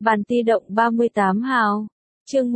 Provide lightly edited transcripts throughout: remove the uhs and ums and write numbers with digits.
Bản ti động 38 hào. Chương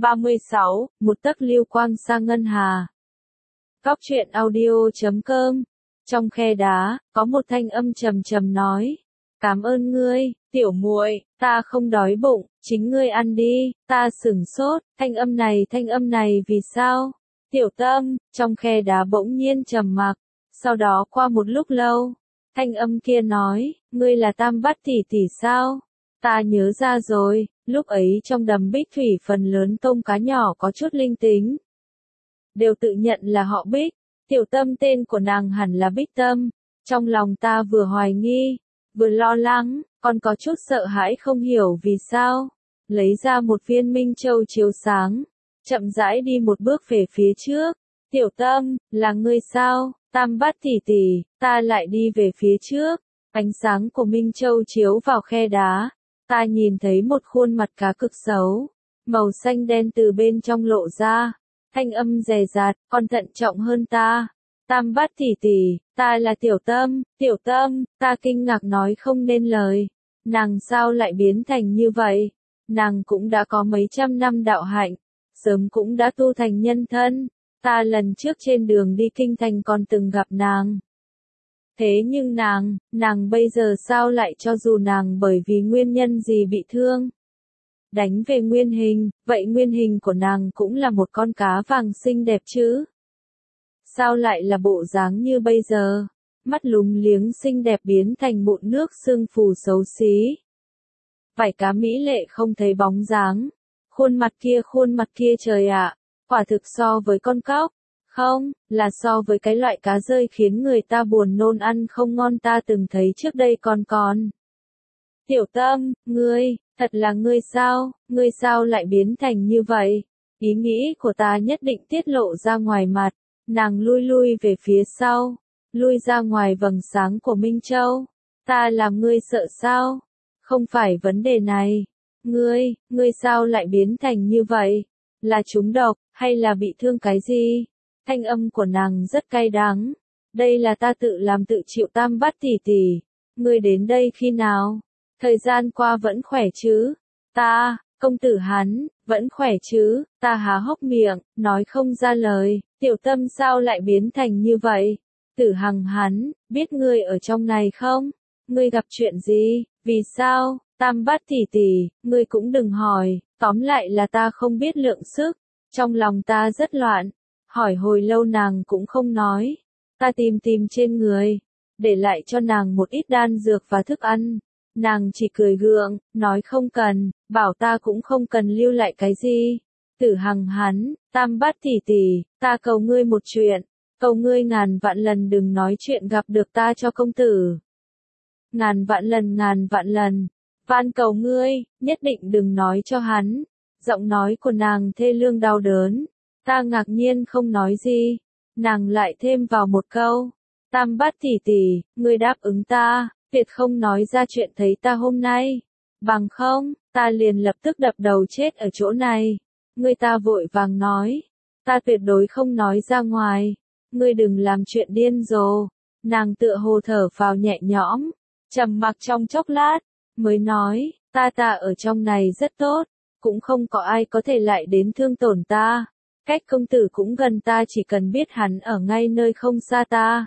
136, một tấc lưu quang sa ngân hà. Góc truyện audio.com. Trong khe đá, có một thanh âm trầm trầm nói: "Cảm ơn ngươi, tiểu muội, ta không đói bụng, chính ngươi ăn đi." Ta sửng sốt, thanh âm này vì sao? Tiểu Tâm, trong khe đá bỗng nhiên trầm mặc, sau đó qua một lúc lâu, thanh âm kia nói: "Ngươi là Tam Bát tỷ tỷ sao?" Ta nhớ ra rồi, lúc ấy trong đầm Bích Thủy phần lớn tôm cá nhỏ có chút linh tính, đều tự nhận là họ Bích. Tiểu Tâm tên của nàng hẳn là Bích Tâm. Trong lòng ta vừa hoài nghi, vừa lo lắng, còn có chút sợ hãi không hiểu vì sao. Lấy ra một viên minh châu chiếu sáng, chậm rãi đi một bước về phía trước. "Tiểu Tâm, là ngươi sao?" "Tam Bát tỷ tỷ." Ta lại đi về phía trước. Ánh sáng của minh châu chiếu vào khe đá, ta nhìn thấy một khuôn mặt cá cực xấu, màu xanh đen từ bên trong lộ ra. Thanh âm dè dặt, còn thận trọng hơn ta. "Tam Bát tỷ tỷ, ta là Tiểu Tâm." "Tiểu Tâm." Ta kinh ngạc nói không nên lời. Nàng sao lại biến thành như vậy? Nàng cũng đã có mấy trăm năm đạo hạnh, sớm cũng đã tu thành nhân thân. Ta lần trước trên đường đi kinh thành còn từng gặp nàng. Thế nhưng nàng bây giờ sao lại cho dù nàng bởi vì nguyên nhân gì bị thương, đánh về nguyên hình, vậy nguyên hình của nàng cũng là một con cá vàng xinh đẹp chứ? Sao lại là bộ dáng như bây giờ? Mắt lúng liếng xinh đẹp biến thành mụn nước sương phù xấu xí. Vảy cá mỹ lệ không thấy bóng dáng. Khuôn mặt kia trời ạ, quả thực so với con cóc. Không, là so với cái loại cá rơi khiến người ta buồn nôn ăn không ngon ta từng thấy trước đây còn. "Tiểu Tâm, thật là ngươi sao? Ngươi sao lại biến thành như vậy?" Ý nghĩ của ta nhất định tiết lộ ra ngoài mặt. Nàng lui về phía sau, lui ra ngoài vầng sáng của Minh Châu. "Ta làm ngươi sợ sao? Không phải vấn đề này. Ngươi sao lại biến thành như vậy? Là trúng độc, hay là bị thương cái gì?" Thanh âm của nàng rất cay đắng. "Đây là ta tự làm tự chịu Tam Bát tỷ tỷ. Ngươi đến đây khi nào? Thời gian qua vẫn khỏe chứ?" Công tử hắn, vẫn khỏe chứ?" Ta há hốc miệng, nói không ra lời. "Tiểu Tâm sao lại biến thành như vậy?" Tử Hằng hắn, biết ngươi ở trong này không? Ngươi gặp chuyện gì? Vì sao? Tam Bát tỷ tỷ, ngươi cũng đừng hỏi, tóm lại là ta không biết lượng sức. Trong lòng ta rất loạn, hỏi hồi lâu nàng cũng không nói. Ta tìm trên người, để lại cho nàng một ít đan dược và thức ăn. Nàng chỉ cười gượng, nói không cần, bảo ta cũng không cần lưu lại cái gì. Tử Hằng hắn, Tam Bát tỷ tỷ, ta cầu ngươi một chuyện, cầu ngươi ngàn vạn lần đừng nói chuyện gặp được ta cho công tử. Ngàn vạn lần, van cầu ngươi, nhất định đừng nói cho hắn." Giọng nói của nàng thê lương đau đớn. Ta ngạc nhiên không nói gì. Nàng lại thêm vào một câu: "Tam Bát tỷ tỷ, ngươi đáp ứng ta, tuyệt không nói ra chuyện thấy ta hôm nay. Bằng không, ta liền lập tức đập đầu chết ở chỗ này." Ta vội vàng nói: "Ta tuyệt đối không nói ra ngoài. Ngươi đừng làm chuyện điên rồ." Nàng tựa hồ thở phào nhẹ nhõm, trầm mặc trong chốc lát, mới nói: Ta ở trong này rất tốt, cũng không có ai có thể lại đến thương tổn ta. Cách công tử cũng gần, ta chỉ cần biết hắn ở ngay nơi không xa ta.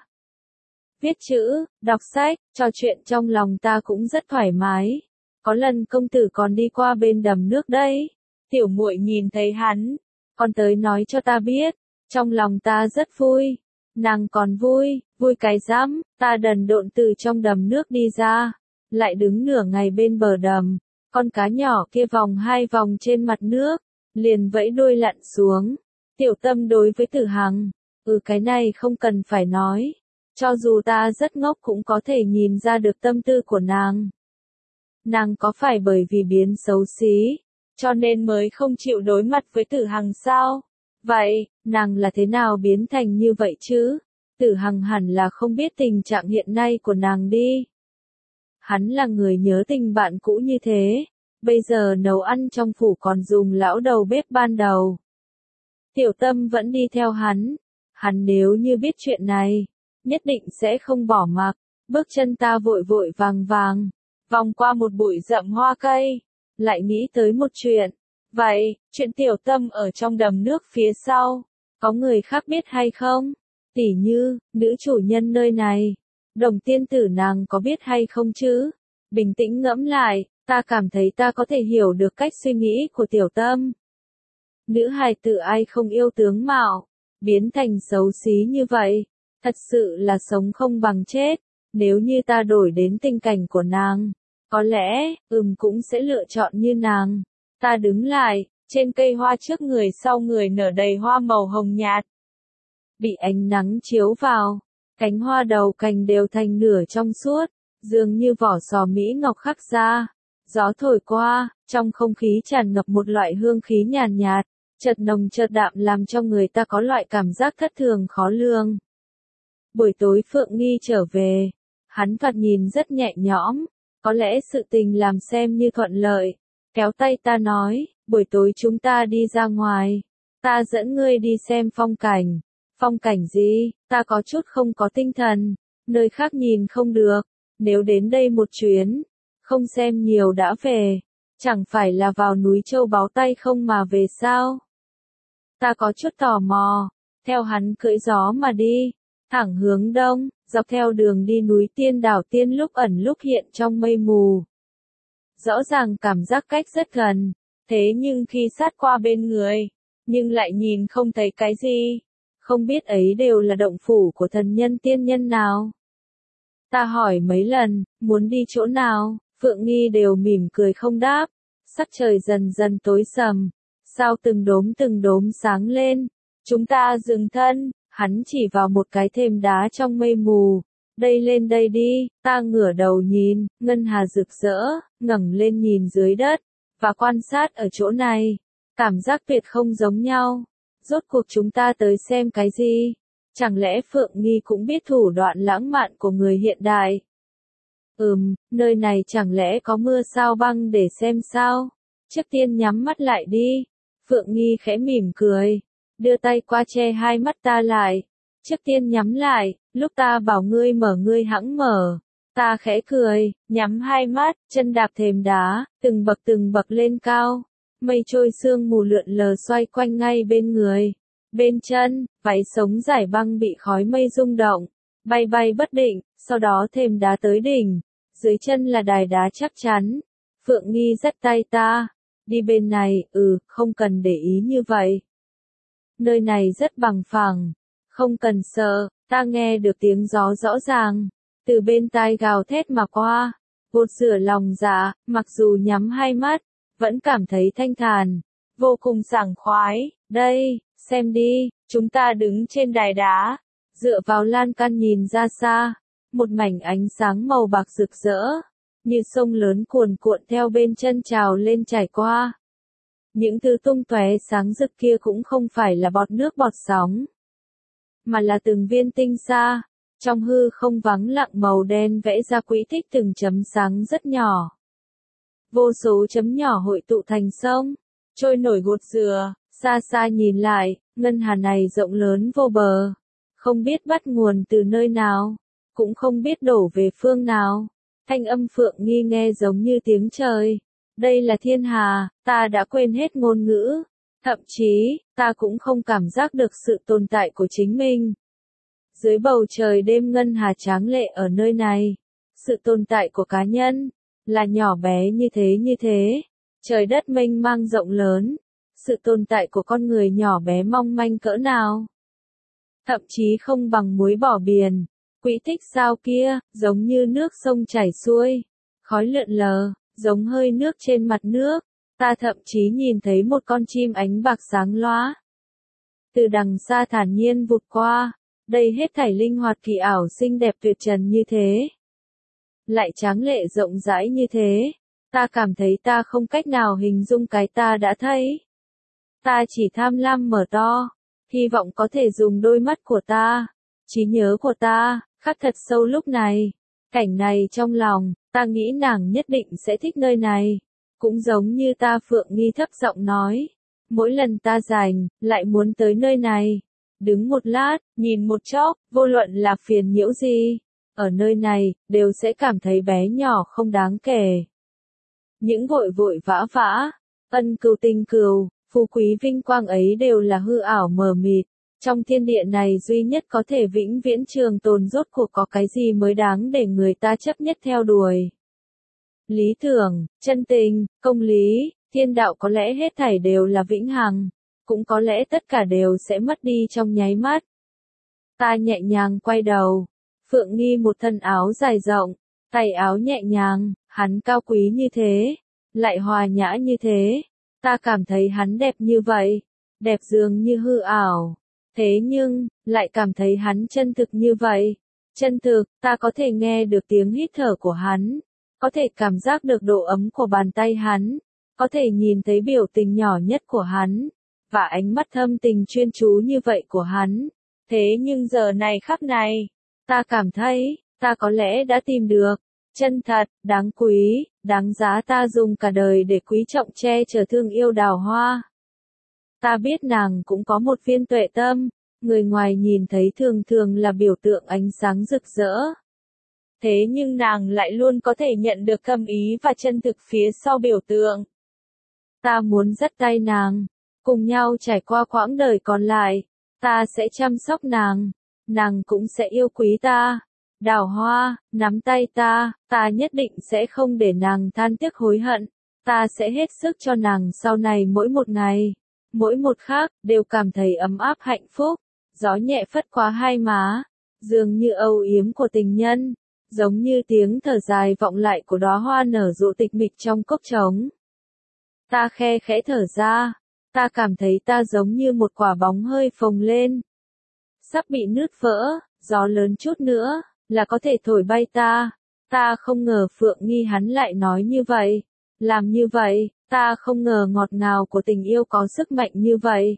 Viết chữ, đọc sách, trò chuyện trong lòng ta cũng rất thoải mái. Có lần công tử còn đi qua bên đầm nước đấy. Tiểu muội nhìn thấy hắn, còn tới nói cho ta biết. Trong lòng ta rất vui." Nàng còn vui cái rắm. Ta đần độn từ trong đầm nước đi ra, lại đứng nửa ngày bên bờ đầm. Con cá nhỏ kia vòng hai vòng trên mặt nước, liền vẫy đuôi lặn xuống. Tiểu Tâm đối với Tử Hằng: Cái này không cần phải nói. Cho dù ta rất ngốc cũng có thể nhìn ra được tâm tư của nàng. Nàng có phải bởi vì biến xấu xí, cho nên mới không chịu đối mặt với Tử Hằng sao? Vậy, nàng là thế nào biến thành như vậy chứ? Tử Hằng hẳn là không biết tình trạng hiện nay của nàng đi. Hắn là người nhớ tình bạn cũ như thế, bây giờ nấu ăn trong phủ còn dùng lão đầu bếp ban đầu. Tiểu Tâm vẫn đi theo hắn. Hắn nếu như biết chuyện này, nhất định sẽ không bỏ mặc. Bước chân ta vội vàng, vòng qua một bụi rậm hoa cây, lại nghĩ tới một chuyện. Vậy, chuyện Tiểu Tâm ở trong đầm nước phía sau, có người khác biết hay không? Tỉ như, nữ chủ nhân nơi này, Đồng tiên tử nàng có biết hay không chứ? Bình tĩnh ngẫm lại, ta cảm thấy ta có thể hiểu được cách suy nghĩ của Tiểu Tâm. Nữ hài tử ai không yêu tướng mạo, biến thành xấu xí như vậy, thật sự là sống không bằng chết. Nếu như ta đổi đến tình cảnh của nàng, có lẽ, cũng sẽ lựa chọn như nàng. Ta đứng lại, trên cây hoa trước người sau người nở đầy hoa màu hồng nhạt. Bị ánh nắng chiếu vào, cánh hoa đầu cành đều thành nửa trong suốt, dường như vỏ sò mỹ ngọc khắc ra. Gió thổi qua, trong không khí tràn ngập một loại hương khí nhàn nhạt, chợt nồng chợt đạm làm cho người ta có loại cảm giác thất thường khó lường. Buổi tối Phượng Nghi trở về, hắn thoạt nhìn rất nhẹ nhõm, có lẽ sự tình làm xem như thuận lợi. Kéo tay ta nói, buổi tối chúng ta đi ra ngoài, ta dẫn ngươi đi xem phong cảnh. Phong cảnh gì? Ta có chút không có tinh thần, nơi khác nhìn không được, nếu đến đây một chuyến, không xem nhiều đã về, chẳng phải là vào núi Châu Báu tay không mà về sao? Ta có chút tò mò, theo hắn cưỡi gió mà đi, thẳng hướng đông, dọc theo đường đi núi Tiên Đảo Tiên lúc ẩn lúc hiện trong mây mù. Rõ ràng cảm giác cách rất gần, thế nhưng khi sát qua bên người, nhưng lại nhìn không thấy cái gì. Không biết ấy đều là động phủ của thần nhân tiên nhân nào. Ta hỏi mấy lần, muốn đi chỗ nào, Phượng Nghi đều mỉm cười không đáp. Sắc trời dần dần tối sầm, sao từng đốm sáng lên. Chúng ta dừng thân, hắn chỉ vào một cái thềm đá trong mây mù. Đây lên đây đi, ta ngửa đầu nhìn, ngân hà rực rỡ, ngẩng lên nhìn dưới đất, và quan sát ở chỗ này. Cảm giác tuyệt không giống nhau. Rốt cuộc chúng ta tới xem cái gì? Chẳng lẽ Phượng Nghi cũng biết thủ đoạn lãng mạn của người hiện đại? Nơi này chẳng lẽ có mưa sao băng để xem sao? Trước tiên nhắm mắt lại đi. Phượng Nghi khẽ mỉm cười, đưa tay qua che hai mắt ta lại. Trước tiên nhắm lại, lúc ta bảo ngươi mở ngươi hẵng mở. Ta khẽ cười, nhắm hai mắt, chân đạp thềm đá, từng bậc lên cao. Mây trôi sương mù lượn lờ xoay quanh ngay bên người. Bên chân, váy sống giải băng bị khói mây rung động, bay bất định, sau đó thềm đá tới đỉnh. Dưới chân là đài đá chắc chắn. Phượng Nghi dắt tay ta. Đi bên này, không cần để ý như vậy. Nơi này rất bằng phẳng. Không cần sợ, ta nghe được tiếng gió rõ ràng. Từ bên tai gào thét mà qua. Vột rửa lòng dạ, mặc dù nhắm hai mắt, vẫn cảm thấy thanh thản, vô cùng sảng khoái. Đây, xem đi, chúng ta đứng trên đài đá, dựa vào lan can nhìn ra xa, một mảnh ánh sáng màu bạc rực rỡ, như sông lớn cuồn cuộn theo bên chân trào lên chảy qua. Những thứ tung tóe sáng rực kia cũng không phải là bọt nước bọt sóng, mà là từng viên tinh sa, trong hư không vắng lặng màu đen vẽ ra quỹ tích từng chấm sáng rất nhỏ. Vô số chấm nhỏ hội tụ thành sông, trôi nổi gột rửa, xa xa nhìn lại, ngân hà này rộng lớn vô bờ, không biết bắt nguồn từ nơi nào, cũng không biết đổ về phương nào. Thanh âm Phượng Nghi nghe giống như tiếng trời. Đây là thiên hà, ta đã quên hết ngôn ngữ, thậm chí, ta cũng không cảm giác được sự tồn tại của chính mình. Dưới bầu trời đêm ngân hà tráng lệ ở nơi này, sự tồn tại của cá nhân là nhỏ bé như thế, trời đất mênh mang rộng lớn, sự tồn tại của con người nhỏ bé mong manh cỡ nào. Thậm chí không bằng muối bỏ biển, quỹ tích sao kia, giống như nước sông chảy xuôi, khói lượn lờ, giống hơi nước trên mặt nước, ta thậm chí nhìn thấy một con chim ánh bạc sáng lóa. Từ đằng xa thản nhiên vụt qua, đây hết thảy linh hoạt kỳ ảo xinh đẹp tuyệt trần như thế. Lại tráng lệ rộng rãi như thế, ta cảm thấy ta không cách nào hình dung cái ta đã thấy. Ta chỉ tham lam mở to, hy vọng có thể dùng đôi mắt của ta, trí nhớ của ta, khắc thật sâu lúc này. Cảnh này trong lòng, ta nghĩ nàng nhất định sẽ thích nơi này. Cũng giống như ta Phượng Nghi thấp giọng nói. Mỗi lần ta rảnh, lại muốn tới nơi này. Đứng một lát, nhìn một chốc, vô luận là phiền nhiễu gì. Ở nơi này, đều sẽ cảm thấy bé nhỏ không đáng kể. Những vội vội vã vã, ân cừu tình cừu, phú quý vinh quang ấy đều là hư ảo mờ mịt. Trong thiên địa này duy nhất có thể vĩnh viễn trường tồn rốt cuộc có cái gì mới đáng để người ta chấp nhất theo đuổi. Lý tưởng, chân tình, công lý, thiên đạo có lẽ hết thảy đều là vĩnh hằng, cũng có lẽ tất cả đều sẽ mất đi trong nháy mắt. Ta nhẹ nhàng quay đầu, Phượng Nghi một thân áo dài rộng, tay áo nhẹ nhàng, hắn cao quý như thế, lại hòa nhã như thế, ta cảm thấy hắn đẹp như vậy, đẹp dường như hư ảo, thế nhưng, lại cảm thấy hắn chân thực như vậy, chân thực, ta có thể nghe được tiếng hít thở của hắn, có thể cảm giác được độ ấm của bàn tay hắn, có thể nhìn thấy biểu tình nhỏ nhất của hắn, và ánh mắt thâm tình chuyên chú như vậy của hắn. Thế nhưng giờ này khắc này, ta cảm thấy, ta có lẽ đã tìm được, chân thật, đáng quý, đáng giá ta dùng cả đời để quý trọng che chở thương yêu đào hoa. Ta biết nàng cũng có một viên tuệ tâm, người ngoài nhìn thấy thường thường là biểu tượng ánh sáng rực rỡ. Thế nhưng nàng lại luôn có thể nhận được thâm ý và chân thực phía sau biểu tượng. Ta muốn dắt tay nàng, cùng nhau trải qua quãng đời còn lại, ta sẽ chăm sóc nàng cũng sẽ yêu quý ta. Đào hoa, nắm tay ta nhất định sẽ không để nàng than tiếc hối hận, ta sẽ hết sức cho nàng sau này mỗi một ngày, mỗi một khắc, đều cảm thấy ấm áp hạnh phúc, gió nhẹ phất qua hai má, dường như âu yếm của tình nhân, giống như tiếng thở dài vọng lại của đóa hoa nở rộ tịch mịch trong cốc trống. Ta khe khẽ thở ra, ta cảm thấy ta giống như một quả bóng hơi phồng lên, sắp bị nứt vỡ, gió lớn chút nữa là có thể thổi bay ta. Ta không ngờ Phượng Nghi hắn lại nói như vậy, làm như vậy, ta không ngờ ngọt ngào của tình yêu có sức mạnh như vậy.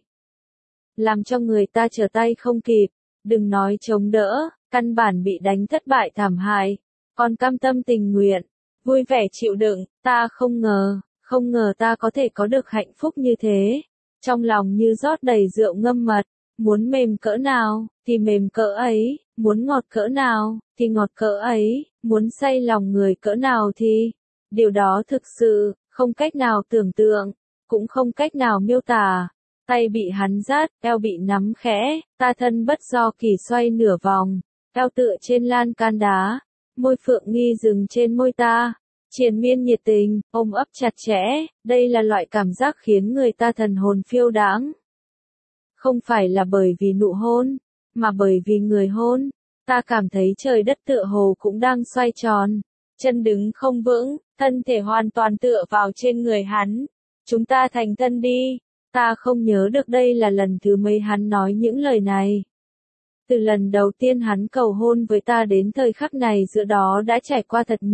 Làm cho người ta trở tay không kịp, đừng nói chống đỡ, căn bản bị đánh thất bại thảm hại, còn cam tâm tình nguyện, vui vẻ chịu đựng, ta không ngờ ta có thể có được hạnh phúc như thế, trong lòng như rót đầy rượu ngâm mật, muốn mềm cỡ nào, thì mềm cỡ ấy, muốn ngọt cỡ nào, thì ngọt cỡ ấy, muốn say lòng người cỡ nào thì, điều đó thực sự, không cách nào tưởng tượng, cũng không cách nào miêu tả. Tay bị hắn dắt, eo bị nắm khẽ, ta thân bất do kỳ xoay nửa vòng, eo tựa trên lan can đá, môi Phượng Nghi dừng trên môi ta, triền miên nhiệt tình, ôm ấp chặt chẽ, đây là loại cảm giác khiến người ta thần hồn phiêu đãng. Không phải là bởi vì nụ hôn, mà bởi vì người hôn, ta cảm thấy trời đất tựa hồ cũng đang xoay tròn, chân đứng không vững, thân thể hoàn toàn tựa vào trên người hắn. Chúng ta thành thân đi. Ta không nhớ được đây là lần thứ mấy hắn nói những lời này. Từ lần đầu tiên hắn cầu hôn với ta đến thời khắc này giữa đó đã trải qua thật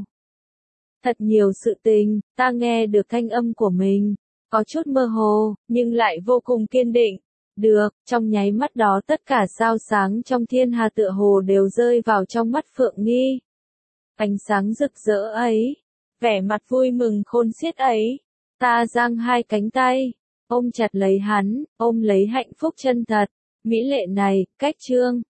nhiều sự tình, ta nghe được thanh âm của mình, có chút mơ hồ, nhưng lại vô cùng kiên định. Được, trong nháy mắt đó tất cả sao sáng trong thiên hà tựa hồ đều rơi vào trong mắt Phượng Nghi. Ánh sáng rực rỡ ấy, vẻ mặt vui mừng khôn xiết ấy, ta giang hai cánh tay, ôm chặt lấy hắn, ôm lấy hạnh phúc chân thật, mỹ lệ này, cách chương.